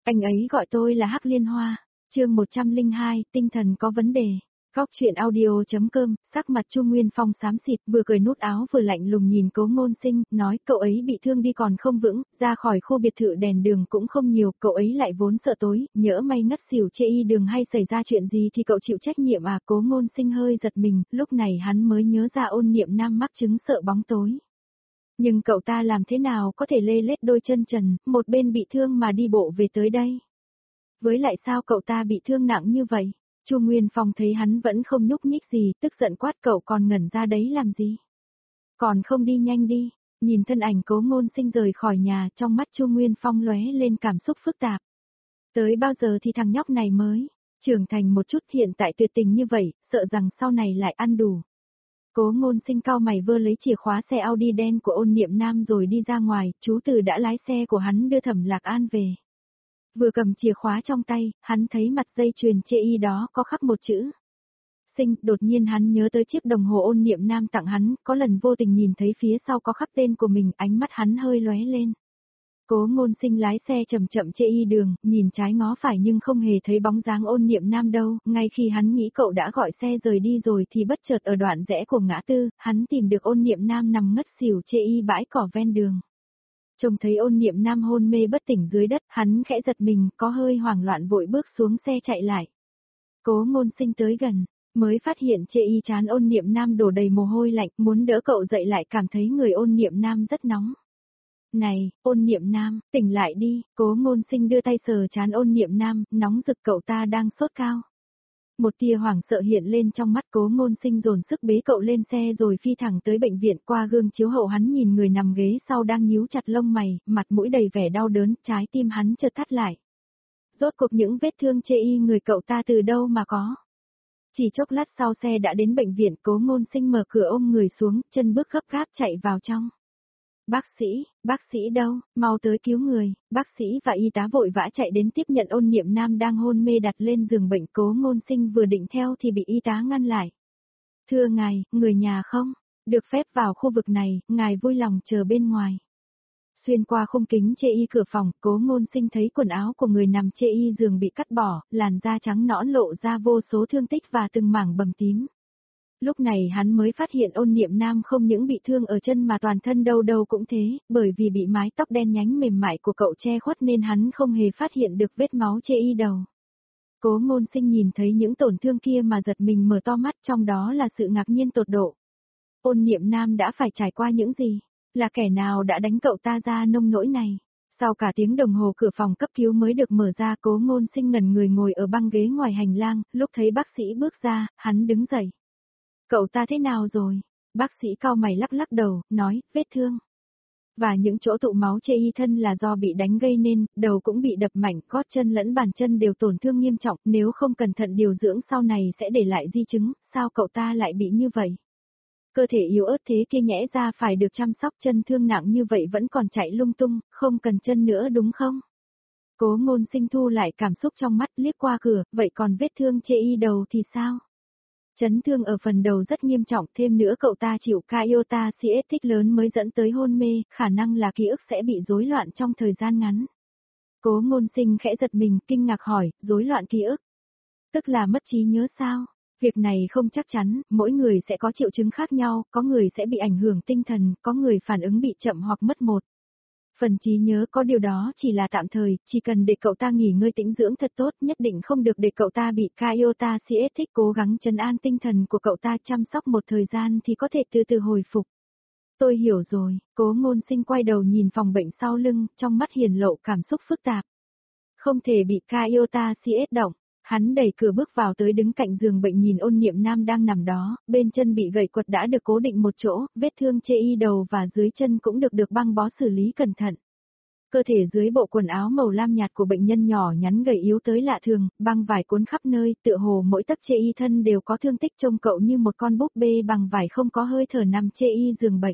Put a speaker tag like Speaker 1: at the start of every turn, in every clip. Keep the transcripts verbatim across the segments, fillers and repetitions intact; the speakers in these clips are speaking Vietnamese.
Speaker 1: Anh ấy gọi tôi là Hắc Liên Hoa. Chương một trăm lẻ hai, tinh thần có vấn đề. Góc truyện audio.com, sắc mặt Chu Nguyên Phong xám xịt, vừa cởi nút áo vừa lạnh lùng nhìn Cố Ngôn Sinh, nói cậu ấy bị thương đi còn không vững, ra khỏi khu biệt thự đèn đường cũng không nhiều, cậu ấy lại vốn sợ tối, nhỡ may ngất xỉu chê y đường hay xảy ra chuyện gì thì cậu chịu trách nhiệm à? Cố Ngôn Sinh hơi giật mình, lúc này hắn mới nhớ ra Ôn Niệm Nam mắc chứng sợ bóng tối. Nhưng cậu ta làm thế nào có thể lê lết đôi chân trần, một bên bị thương mà đi bộ về tới đây? Với lại sao cậu ta bị thương nặng như vậy? Chu Nguyên Phong thấy hắn vẫn không nhúc nhích gì, tức giận quát cậu còn ngẩn ra đấy làm gì? Còn không đi nhanh đi. Nhìn thân ảnh Cố Ngôn Sinh rời khỏi nhà, trong mắt Chu Nguyên Phong lóe lên cảm xúc phức tạp. Tới bao giờ thì thằng nhóc này mới trưởng thành một chút, hiện tại tuyệt tình như vậy, sợ rằng sau này lại ăn đủ. Cố Ngôn Sinh cau mày vơ lấy chìa khóa xe Audi đen của Ôn Niệm Nam rồi đi ra ngoài, chú Từ đã lái xe của hắn đưa Thẩm Lạc An về. Vừa cầm chìa khóa trong tay, hắn thấy mặt dây chuyền chê y đó có khắc một chữ Sinh, đột nhiên hắn nhớ tới chiếc đồng hồ Ôn Niệm Nam tặng hắn, có lần vô tình nhìn thấy phía sau có khắc tên của mình, ánh mắt hắn hơi lóe lên. Cố Ngôn Sinh lái xe chậm chậm chê y đường, nhìn trái ngó phải nhưng không hề thấy bóng dáng Ôn Niệm Nam đâu, ngay khi hắn nghĩ cậu đã gọi xe rời đi rồi thì bất chợt ở đoạn rẽ của ngã tư, hắn tìm được Ôn Niệm Nam nằm ngất xỉu chê y bãi cỏ ven đường. Trông thấy Ôn Niệm Nam hôn mê bất tỉnh dưới đất, hắn khẽ giật mình, có hơi hoảng loạn vội bước xuống xe chạy lại. Cố Ngôn Sinh tới gần, mới phát hiện chê y trán Ôn Niệm Nam đổ đầy mồ hôi lạnh, muốn đỡ cậu dậy lại cảm thấy người Ôn Niệm Nam rất nóng. Này, Ôn Niệm Nam, tỉnh lại đi. Cố Ngôn Sinh đưa tay sờ trán Ôn Niệm Nam, nóng rực, cậu ta đang sốt cao. Một tia hoảng sợ hiện lên trong mắt Cố Ngôn Sinh, dồn sức bế cậu lên xe rồi phi thẳng tới bệnh viện. Qua gương chiếu hậu hắn nhìn người nằm ghế sau đang nhíu chặt lông mày, mặt mũi đầy vẻ đau đớn, trái tim hắn chợt thắt lại. Rốt cuộc những vết thương chê y người cậu ta từ đâu mà có? Chỉ chốc lát sau xe đã đến bệnh viện, Cố Ngôn Sinh mở cửa ôm người xuống, chân bước gấp gáp chạy vào trong. Bác sĩ, bác sĩ đâu, mau tới cứu người. Bác sĩ và y tá vội vã chạy đến tiếp nhận Ôn Niệm Nam đang hôn mê đặt lên giường bệnh. Cố Ngôn Sinh vừa định theo thì bị y tá ngăn lại. Thưa ngài, người nhà không được phép vào khu vực này, ngài vui lòng chờ bên ngoài. Xuyên qua khung kính chê y cửa phòng, Cố Ngôn Sinh thấy quần áo của người nằm chê y giường bị cắt bỏ, làn da trắng nõn lộ ra vô số thương tích và từng mảng bầm tím. Lúc này hắn mới phát hiện Ôn Niệm Nam không những bị thương ở chân mà toàn thân đâu đâu cũng thế, bởi vì bị mái tóc đen nhánh mềm mại của cậu che khuất nên hắn không hề phát hiện được vết máu chê y đầu. Cố Ngôn Sinh nhìn thấy những tổn thương kia mà giật mình mở to mắt, trong đó là sự ngạc nhiên tột độ. Ôn Niệm Nam đã phải trải qua những gì? Là kẻ nào đã đánh cậu ta ra nông nỗi này? Sau cả tiếng đồng hồ cửa phòng cấp cứu mới được mở ra, Cố Ngôn Sinh ngẩn người ngồi ở băng ghế ngoài hành lang, lúc thấy bác sĩ bước ra, hắn đứng dậy. Cậu ta thế nào rồi? Bác sĩ cau mày lắc lắc đầu, nói, vết thương. Và những chỗ tụ máu chê y thân là do bị đánh gây nên, đầu cũng bị đập mạnh, gót chân lẫn bàn chân đều tổn thương nghiêm trọng, nếu không cẩn thận điều dưỡng sau này sẽ để lại di chứng, sao cậu ta lại bị như vậy? Cơ thể yếu ớt thế kia nhẽ ra phải được chăm sóc, chân thương nặng như vậy vẫn còn chạy lung tung, không cần chân nữa đúng không? Cố Ngôn Sinh thu lại cảm xúc trong mắt, liếc qua cửa, vậy còn vết thương chê y đầu thì sao? Chấn thương ở phần đầu rất nghiêm trọng, thêm nữa cậu ta chịu iota siết tích lớn mới dẫn tới hôn mê, khả năng là ký ức sẽ bị rối loạn trong thời gian ngắn. Cố Ngôn Sinh khẽ giật mình, kinh ngạc hỏi, rối loạn ký ức? Tức là mất trí nhớ sao? Việc này không chắc chắn, mỗi người sẽ có triệu chứng khác nhau, có người sẽ bị ảnh hưởng tinh thần, có người phản ứng bị chậm hoặc mất một phần trí nhớ, có điều đó chỉ là tạm thời, chỉ cần để cậu ta nghỉ ngơi tĩnh dưỡng thật tốt, nhất định không được để cậu ta bị iota siết thích, cố gắng trấn an tinh thần của cậu ta, chăm sóc một thời gian thì có thể từ từ hồi phục. Tôi hiểu rồi. Cố Ngôn Sinh quay đầu nhìn phòng bệnh sau lưng, trong mắt hiển lộ cảm xúc phức tạp. Không thể bị iota siết động. Hắn đẩy cửa bước vào tới đứng cạnh giường bệnh nhìn Ôn Niệm Nam đang nằm đó, bên chân bị gậy quật đã được cố định một chỗ, vết thương chê y đầu và dưới chân cũng được được băng bó xử lý cẩn thận. Cơ thể dưới bộ quần áo màu lam nhạt của bệnh nhân nhỏ nhắn gầy yếu tới lạ thường, băng vải cuốn khắp nơi, tựa hồ mỗi tấc chê y thân đều có thương tích, trông cậu như một con búp bê bằng vải không có hơi thở nằm chê y giường bệnh.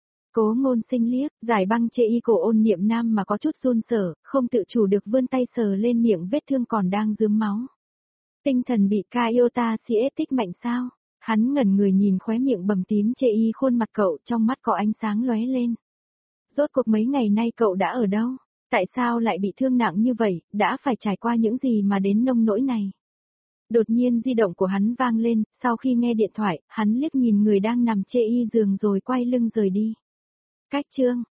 Speaker 1: Cố Ngôn Sinh liếc, giải băng chê y của Ôn Niệm Nam mà có chút run rẩy, không tự chủ được vươn tay sờ lên miệng vết thương còn đang rướm máu. Tinh thần bị iota siết tích mạnh sao? Hắn ngẩn người nhìn khóe miệng bầm tím chê y khuôn mặt cậu, trong mắt có ánh sáng lóe lên. Rốt cuộc mấy ngày nay cậu đã ở đâu? Tại sao lại bị thương nặng như vậy, đã phải trải qua những gì mà đến nông nỗi này? Đột nhiên di động của hắn vang lên, sau khi nghe điện thoại, hắn liếc nhìn người đang nằm chê y giường rồi quay lưng rời đi. Cách chương